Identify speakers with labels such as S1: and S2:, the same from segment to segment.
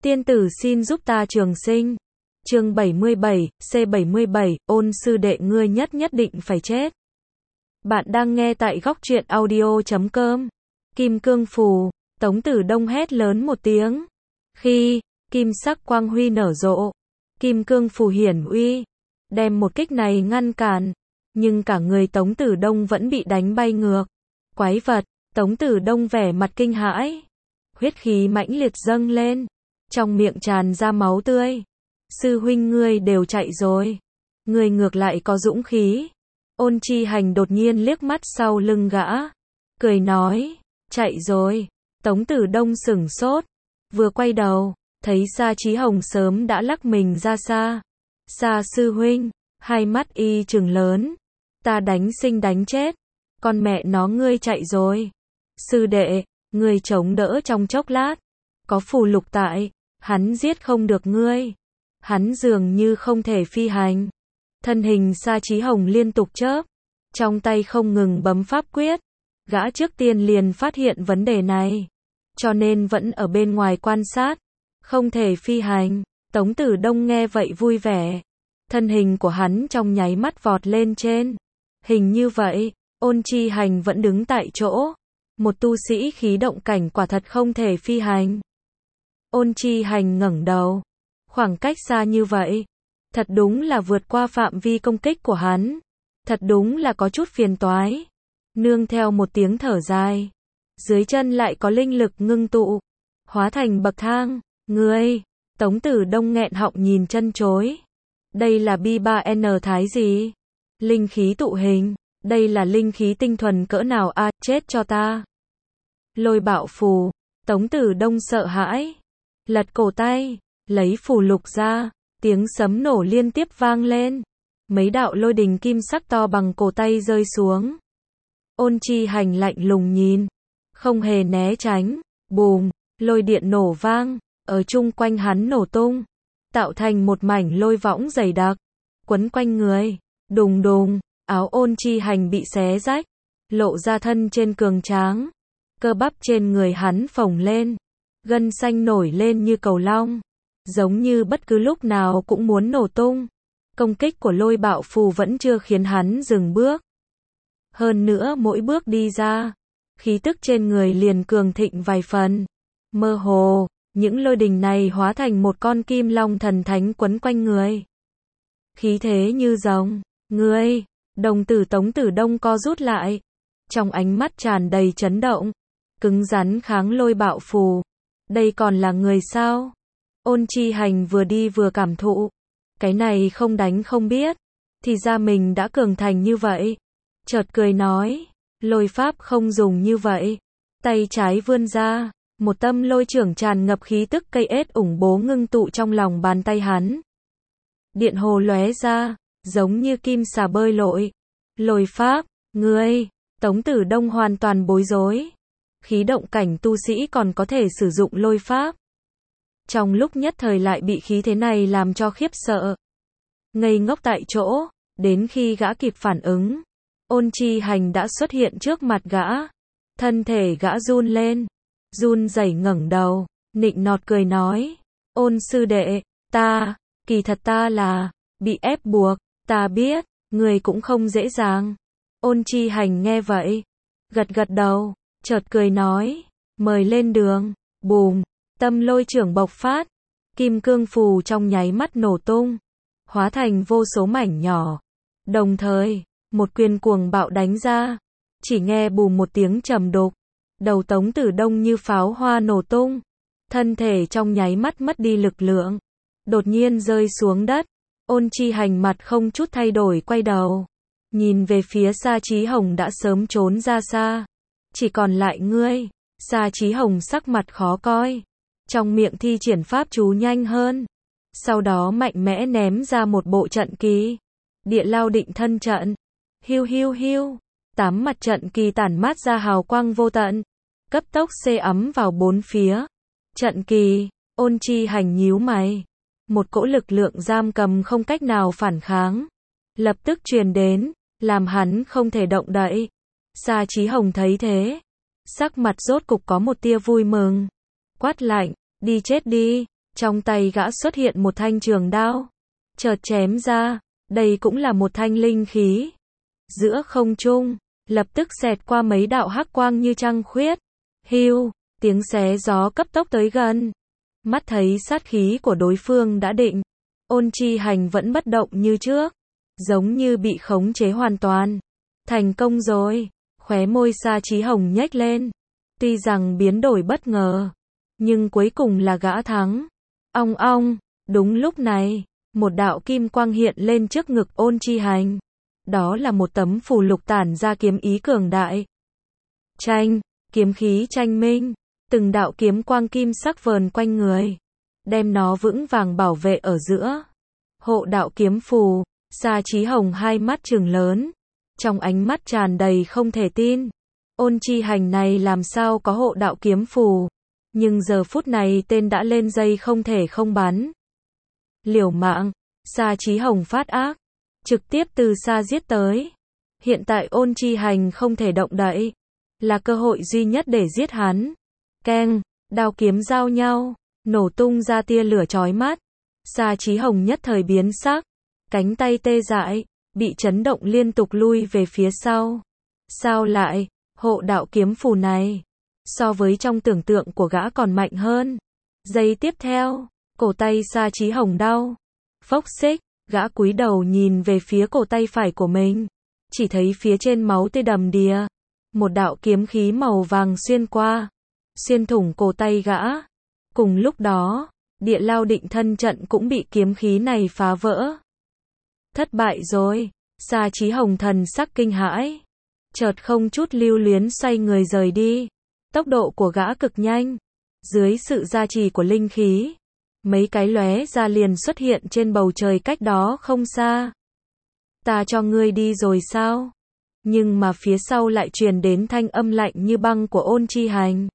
S1: Tiên tử xin giúp ta trường sinh. Chương 77, C77, ôn sư đệ ngươi nhất định phải chết. Bạn đang nghe tại góc truyện audio.com. Kim cương phù, Tống Tử Đông hét lớn một tiếng. Khi, kim sắc quang huy nở rộ, kim cương phù hiển uy, đem một kích này ngăn cản, nhưng cả người Tống Tử Đông vẫn bị đánh bay ngược. Quái vật, Tống Tử Đông vẻ mặt kinh hãi, huyết khí mãnh liệt dâng lên, trong miệng tràn ra máu tươi. Sư huynh ngươi đều chạy rồi, ngươi ngược lại có dũng khí. Ôn Chi Hành đột nhiên liếc mắt sau lưng gã, cười nói, chạy rồi. Tống Tử Đông sửng sốt, vừa quay đầu, thấy Sa Chí Hồng sớm đã lắc mình ra xa. Sa sư huynh, hai mắt y trừng lớn, ta đánh sinh đánh chết, con mẹ nó ngươi chạy rồi. Sư đệ, ngươi chống đỡ trong chốc lát, có phù lục tại, hắn giết không được ngươi. Hắn dường như không thể phi hành. Thân hình Sa Chí Hồng liên tục chớp, trong tay không ngừng bấm pháp quyết. Gã trước tiên liền phát hiện vấn đề này, cho nên vẫn ở bên ngoài quan sát, không thể phi hành. Tống Tử Đông nghe vậy vui vẻ, thân hình của hắn trong nháy mắt vọt lên trên. Hình như vậy, Ôn Chi Hành vẫn đứng tại chỗ. Một tu sĩ khí động cảnh quả thật không thể phi hành. Ôn Chi Hành ngẩng đầu, khoảng cách xa như vậy, thật đúng là vượt qua phạm vi công kích của hắn, thật đúng là có chút phiền toái. Nương theo một tiếng thở dài, dưới chân lại có linh lực ngưng tụ, hóa thành bậc thang. Ngươi, Tống Tử Đông nghẹn họng nhìn chân chối. Đây là B3N thái gì? Linh khí tụ hình, đây là linh khí tinh thuần cỡ nào a, chết cho ta. Lôi bạo phù, Tống Tử Đông sợ hãi, lật cổ tay, lấy phù lục ra, tiếng sấm nổ liên tiếp vang lên. Mấy đạo lôi đình kim sắc to bằng cổ tay rơi xuống. Ôn Chi Hành lạnh lùng nhìn, không hề né tránh. Bùm, lôi điện nổ vang, ở chung quanh hắn nổ tung, tạo thành một mảnh lôi võng dày đặc, quấn quanh người. Đùng đùng, áo Ôn Chi Hành bị xé rách, lộ ra thân trên cường tráng. Cơ bắp trên người hắn phồng lên, gân xanh nổi lên như cầu long, giống như bất cứ lúc nào cũng muốn nổ tung. Công kích của lôi bạo phù vẫn chưa khiến hắn dừng bước. Hơn nữa mỗi bước đi ra, khí tức trên người liền cường thịnh vài phần. Mơ hồ, những lôi đình này hóa thành một con kim long thần thánh quấn quanh người. Khí thế như rồng. Ngươi, đồng tử Tống Tử Đông co rút lại, trong ánh mắt tràn đầy chấn động, cứng rắn kháng lôi bạo phù. Đây còn là người sao? Ôn Chi Hành vừa đi vừa cảm thụ, cái này không đánh không biết, thì ra mình đã cường thành như vậy. Chợt cười nói, lôi pháp không dùng như vậy. Tay trái vươn ra, một tâm lôi trưởng tràn ngập khí tức cây ết ủng bố ngưng tụ trong lòng bàn tay hắn. Điện hồ lóe ra, giống như kim xà bơi lội. Lôi pháp, ngươi, Tống Tử Đông hoàn toàn bối rối. Khí động cảnh tu sĩ còn có thể sử dụng lôi pháp. Trong lúc nhất thời lại bị khí thế này làm cho khiếp sợ. Ngây ngốc tại chỗ, đến khi gã kịp phản ứng, Ôn Chi Hành đã xuất hiện trước mặt gã. Thân thể gã run lên, run rẩy ngẩng đầu, nịnh nọt cười nói, Ôn sư đệ, kỳ thật ta là bị ép buộc, ta biết, người cũng không dễ dàng. Ôn Chi Hành nghe vậy, gật gật đầu, chợt cười nói, mời lên đường. Bùm, tâm lôi trưởng bộc phát, kim cương phù trong nháy mắt nổ tung, hóa thành vô số mảnh nhỏ. Đồng thời, một quyền cuồng bạo đánh ra, chỉ nghe bùm một tiếng trầm đục, đầu Tống Tử Đông như pháo hoa nổ tung, thân thể trong nháy mắt mất đi lực lượng, đột nhiên rơi xuống đất. Ôn Chi Hành mặt không chút thay đổi quay đầu, nhìn về phía Sa Chí Hồng đã sớm trốn ra xa. Chỉ còn lại ngươi. Sa Chí Hồng sắc mặt khó coi, trong miệng thi triển pháp chú nhanh hơn, sau đó mạnh mẽ ném ra một bộ trận kỳ. Địa Lao Định Thân trận. Hiu hiu hiu, 8 mặt trận kỳ tản mát ra hào quang vô tận, cấp tốc xê ấm vào bốn phía. Trận kỳ, Ôn Chi Hành nhíu mày, một cỗ lực lượng giam cầm không cách nào phản kháng, lập tức truyền đến, làm hắn không thể động đậy. Sa Chí Hồng thấy thế, sắc mặt rốt cục có một tia vui mừng, quát lạnh, đi chết đi. Trong tay gã xuất hiện một thanh trường đao, chợt chém ra, đây cũng là một thanh linh khí. Giữa không trung, lập tức xẹt qua mấy đạo hắc quang như trăng khuyết. Hưu, tiếng xé gió cấp tốc tới gần. Mắt thấy sát khí của đối phương đã định, Ôn Chi Hành vẫn bất động như trước, giống như bị khống chế hoàn toàn. Thành công rồi, khóe môi Sa Chí Hồng nhếch lên. Tuy rằng biến đổi bất ngờ, nhưng cuối cùng là gã thắng. Ong ong, đúng lúc này, một đạo kim quang hiện lên trước ngực Ôn Chi Hành. Đó là một tấm phù lục tản ra kiếm ý cường đại. Tranh, kiếm khí tranh minh, từng đạo kiếm quang kim sắc vờn quanh người, đem nó vững vàng bảo vệ ở giữa. Hộ đạo kiếm phù, Sa Chí Hồng hai mắt trừng lớn, trong ánh mắt tràn đầy không thể tin. Ôn Chi Hành này làm sao có hộ đạo kiếm phù, nhưng giờ phút này tên đã lên dây không thể không bắn. Liều mạng, Sa Chí Hồng phát ác, trực tiếp từ xa giết tới. Hiện tại Ôn Chi Hành không thể động đậy, là cơ hội duy nhất để giết hắn. Keng, đao kiếm giao nhau, nổ tung ra tia lửa chói mắt. Sa Chí Hồng nhất thời biến sắc, cánh tay tê dại, bị chấn động liên tục lui về phía sau. Sao lại, hộ đạo kiếm phù này, so với trong tưởng tượng của gã còn mạnh hơn. Giây tiếp theo, cổ tay Sa Chí Hồng đau. Phốc xích, gã cúi đầu nhìn về phía cổ tay phải của mình, chỉ thấy phía trên máu tươi đầm đìa. Một đạo kiếm khí màu vàng xuyên qua, xuyên thủng cổ tay gã. Cùng lúc đó, Địa Lao Định Thân trận cũng bị kiếm khí này phá vỡ. Thất bại rồi, Sa Chí Hồng thần sắc kinh hãi, chợt không chút lưu luyến xoay người rời đi. Tốc độ của gã cực nhanh, dưới sự gia trì của linh khí, mấy cái lóe ra liền xuất hiện trên bầu trời cách đó không xa. Ta cho ngươi đi rồi sao? Nhưng mà phía sau lại truyền đến thanh âm lạnh như băng của Ôn Chi Hành.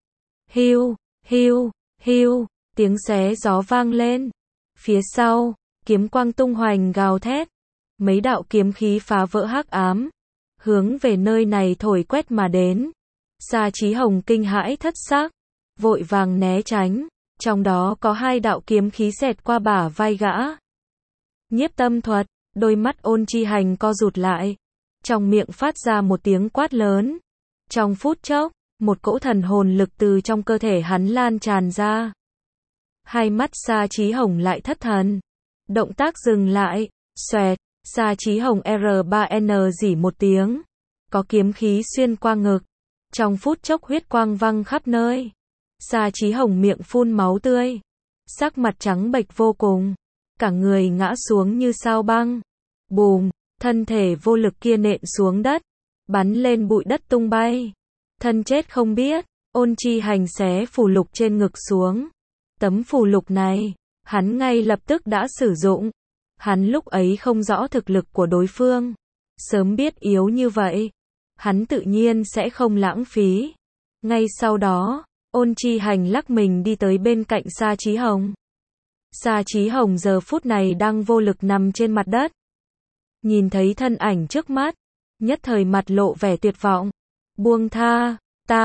S1: Hiu, hiu, hiu, tiếng xé gió vang lên. Phía sau, kiếm quang tung hoành gào thét. Mấy đạo kiếm khí phá vỡ hắc ám, hướng về nơi này thổi quét mà đến. Sa Chí Hồng kinh hãi thất sắc, vội vàng né tránh. Trong đó có hai đạo kiếm khí xẹt qua bả vai gã. Nhiếp tâm thuật, đôi mắt Ôn Chi Hành co rụt lại, trong miệng phát ra một tiếng quát lớn. Trong phút chốc, một cỗ thần hồn lực từ trong cơ thể hắn lan tràn ra. Hai mắt Sa Chí Hồng lại thất thần. Động tác dừng lại, xoẹt, Sa Chí Hồng R3N rỉ một tiếng. Có kiếm khí xuyên qua ngực. Trong phút chốc huyết quang văng khắp nơi. Sa Chí Hồng miệng phun máu tươi, sắc mặt trắng bệch vô cùng, cả người ngã xuống như sao băng. Bùm, thân thể vô lực kia nện xuống đất, bắn lên bụi đất tung bay. Thân chết không biết, Ôn Chi Hành xé phù lục trên ngực xuống. Tấm phù lục này, hắn ngay lập tức đã sử dụng. Hắn lúc ấy không rõ thực lực của đối phương, sớm biết yếu như vậy, hắn tự nhiên sẽ không lãng phí. Ngay sau đó, Ôn Chi Hành lắc mình đi tới bên cạnh Sa Chí Hồng. Sa Chí Hồng giờ phút này đang vô lực nằm trên mặt đất. Nhìn thấy thân ảnh trước mắt, nhất thời mặt lộ vẻ tuyệt vọng. Buông tha,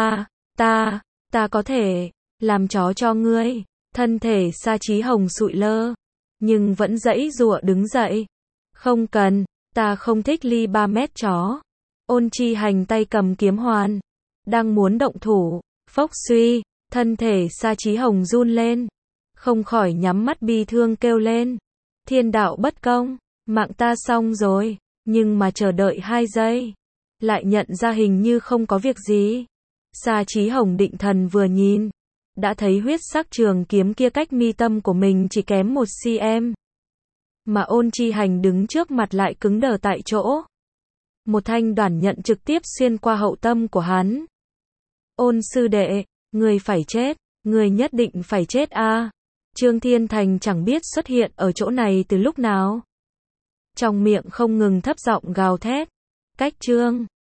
S1: ta có thể làm chó cho ngươi. Thân thể Sa Chí Hồng sụi lơ, nhưng vẫn giãy giụa đứng dậy. Không cần, ta không thích ly 3 mét chó. Ôn Chi Hành tay cầm kiếm hoàn, đang muốn động thủ. Phốc suy, thân thể Sa Chí Hồng run lên, không khỏi nhắm mắt bi thương kêu lên. Thiên đạo bất công, mạng ta xong rồi, nhưng mà chờ đợi 2 giây, lại nhận ra hình như không có việc gì. Sa Chí Hồng định thần vừa nhìn, đã thấy huyết sắc trường kiếm kia cách mi tâm của mình chỉ kém 1 cm. Mà Ôn Chi Hành đứng trước mặt lại cứng đờ tại chỗ. Một thanh đoản nhận trực tiếp xuyên qua hậu tâm của hắn. Ôn sư đệ, người phải chết, người nhất định phải chết a. Trương Thiên Thành chẳng biết xuất hiện ở chỗ này từ lúc nào. Trong miệng không ngừng thấp giọng gào thét. Cách Trương